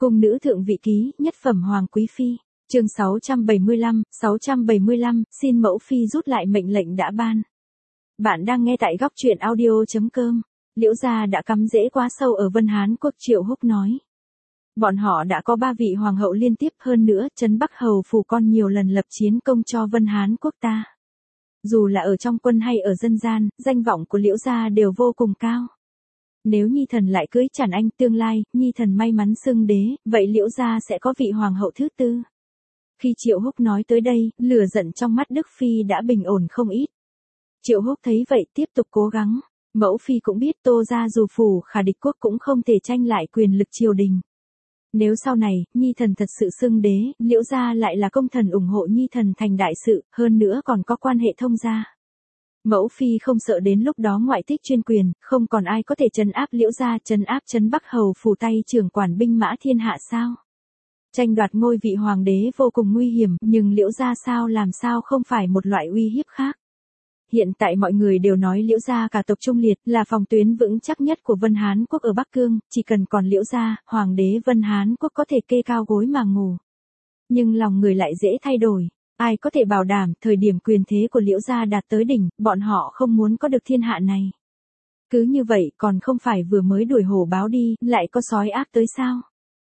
Cung nữ thượng vị ký, nhất phẩm hoàng quý phi. Chương 675, xin mẫu phi rút lại mệnh lệnh đã ban. Bạn đang nghe tại góc truyện audio.com. Liễu gia đã cắm rễ quá sâu ở Vân Hán Quốc, Triệu Húc nói. Bọn họ đã có 3 vị hoàng hậu liên tiếp, hơn nữa Trấn Bắc Hầu phủ con nhiều lần lập chiến công cho Vân Hán Quốc ta. Dù là ở trong quân hay ở dân gian, danh vọng của Liễu gia đều vô cùng cao. Nếu Nhi thần lại cưới Trản Anh, tương lai Nhi thần may mắn xưng đế, vậy Liễu gia sẽ có vị hoàng hậu thứ tư. Khi Triệu Húc nói tới đây, lửa giận trong mắt Đức Phi đã bình ổn không ít. Triệu Húc thấy vậy tiếp tục cố gắng. Mẫu Phi cũng biết Tô gia dù phủ khả địch quốc cũng không thể tranh lại quyền lực triều đình. Nếu sau này, Nhi thần thật sự xưng đế, Liễu gia lại là công thần ủng hộ Nhi thần thành đại sự, hơn nữa còn có quan hệ thông gia. Mẫu Phi không sợ đến lúc đó ngoại thích chuyên quyền, không còn ai có thể trấn áp Liễu gia, trấn áp Trấn Bắc Hầu phủ tay trưởng quản binh mã thiên hạ sao? Tranh đoạt ngôi vị hoàng đế vô cùng nguy hiểm, nhưng Liễu gia làm sao không phải một loại uy hiếp khác. Hiện tại mọi người đều nói Liễu gia cả tộc Trung Liệt là phòng tuyến vững chắc nhất của Vân Hán Quốc ở Bắc Cương, chỉ cần còn Liễu gia, hoàng đế Vân Hán Quốc có thể kê cao gối mà ngủ. Nhưng lòng người lại dễ thay đổi, ai có thể bảo đảm thời điểm quyền thế của Liễu gia đạt tới đỉnh, bọn họ không muốn có được thiên hạ này. Cứ như vậy còn không phải vừa mới đuổi hổ báo đi, lại có sói ác tới sao?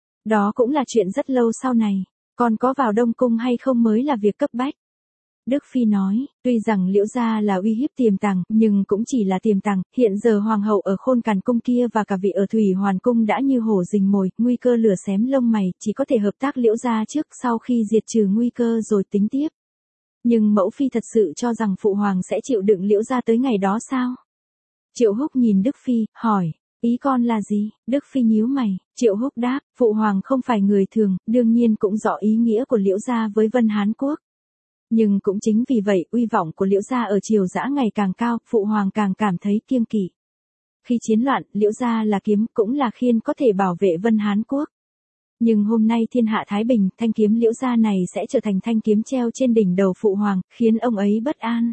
Đó cũng là chuyện rất lâu sau này, còn có vào Đông Cung hay không mới là việc cấp bách. Đức Phi nói, tuy rằng Liễu gia là uy hiếp tiềm tàng, nhưng cũng chỉ là tiềm tàng, hiện giờ hoàng hậu ở Khôn Càn Cung kia và cả vị ở Thủy Hoàn Cung đã như hổ rình mồi, nguy cơ lửa xém lông mày, chỉ có thể hợp tác Liễu gia trước, sau khi diệt trừ nguy cơ rồi tính tiếp. Nhưng mẫu Phi thật sự cho rằng phụ hoàng sẽ chịu đựng Liễu gia tới ngày đó sao? Triệu Húc nhìn Đức Phi, hỏi, ý con là gì? Đức Phi nhíu mày, Triệu Húc đáp, phụ hoàng không phải người thường, đương nhiên cũng rõ ý nghĩa của Liễu gia với Vân Hán Quốc. Nhưng cũng chính vì vậy, uy vọng của Liễu gia ở triều dã ngày càng cao, phụ hoàng càng cảm thấy kiêng kỵ. Khi chiến loạn, Liễu gia là kiếm, cũng là khiên có thể bảo vệ Vân Hán Quốc. Nhưng hôm nay thiên hạ thái bình, thanh kiếm Liễu gia này sẽ trở thành thanh kiếm treo trên đỉnh đầu phụ hoàng, khiến ông ấy bất an.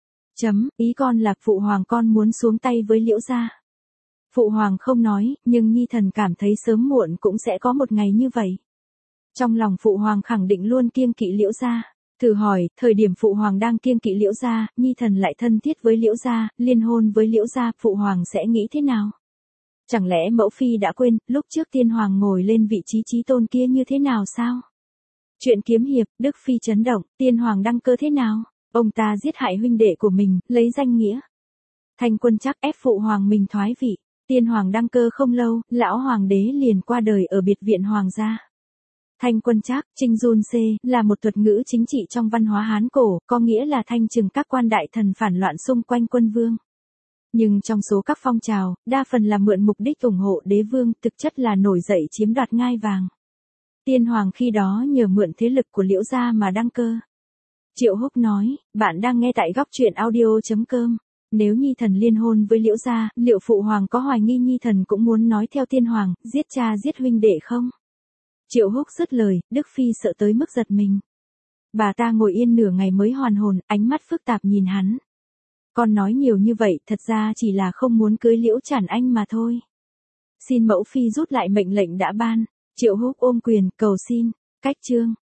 Ý con là phụ hoàng con muốn xuống tay với Liễu gia. Phụ hoàng không nói, nhưng Nhi thần cảm thấy sớm muộn cũng sẽ có một ngày như vậy. Trong lòng phụ hoàng khẳng định luôn kiêng kỵ Liễu gia. Thử hỏi, thời điểm phụ hoàng đang kiêng kỵ Liễu gia, Nhi thần lại thân thiết với Liễu gia, liên hôn với Liễu gia, phụ hoàng sẽ nghĩ thế nào? Chẳng lẽ mẫu Phi đã quên, lúc trước tiên hoàng ngồi lên vị trí chí tôn kia như thế nào sao? Chuyện kiếm hiệp, Đức Phi chấn động, tiên hoàng đăng cơ thế nào? Ông ta giết hại huynh đệ của mình, lấy danh nghĩa Thanh Quân Trác ép phụ hoàng mình thoái vị. Tiên hoàng đăng cơ không lâu, lão hoàng đế liền qua đời ở biệt viện hoàng gia. Thanh Quân Trác, Trinh Dun Xê, là một thuật ngữ chính trị trong văn hóa Hán cổ, có nghĩa là thanh trừng các quan đại thần phản loạn xung quanh quân vương. Nhưng trong số các phong trào, đa phần là mượn mục đích ủng hộ đế vương, thực chất là nổi dậy chiếm đoạt ngai vàng. Tiên hoàng khi đó nhờ mượn thế lực của Liễu gia mà đăng cơ. Triệu Húc nói, bạn đang nghe tại góc truyện audio.com. Nếu Nhi thần liên hôn với Liễu gia, liệu phụ hoàng có hoài nghi Nhi thần cũng muốn nói theo tiên hoàng, giết cha giết huynh đệ không? Triệu Húc dứt lời, Đức Phi sợ tới mức giật mình. Bà ta ngồi yên nửa ngày mới hoàn hồn, ánh mắt phức tạp nhìn hắn. Con nói nhiều như vậy, thật ra chỉ là không muốn cưới Liễu Trản Anh mà thôi. Xin mẫu Phi rút lại mệnh lệnh đã ban. Triệu Húc ôm quyền, cầu xin. Cách chương.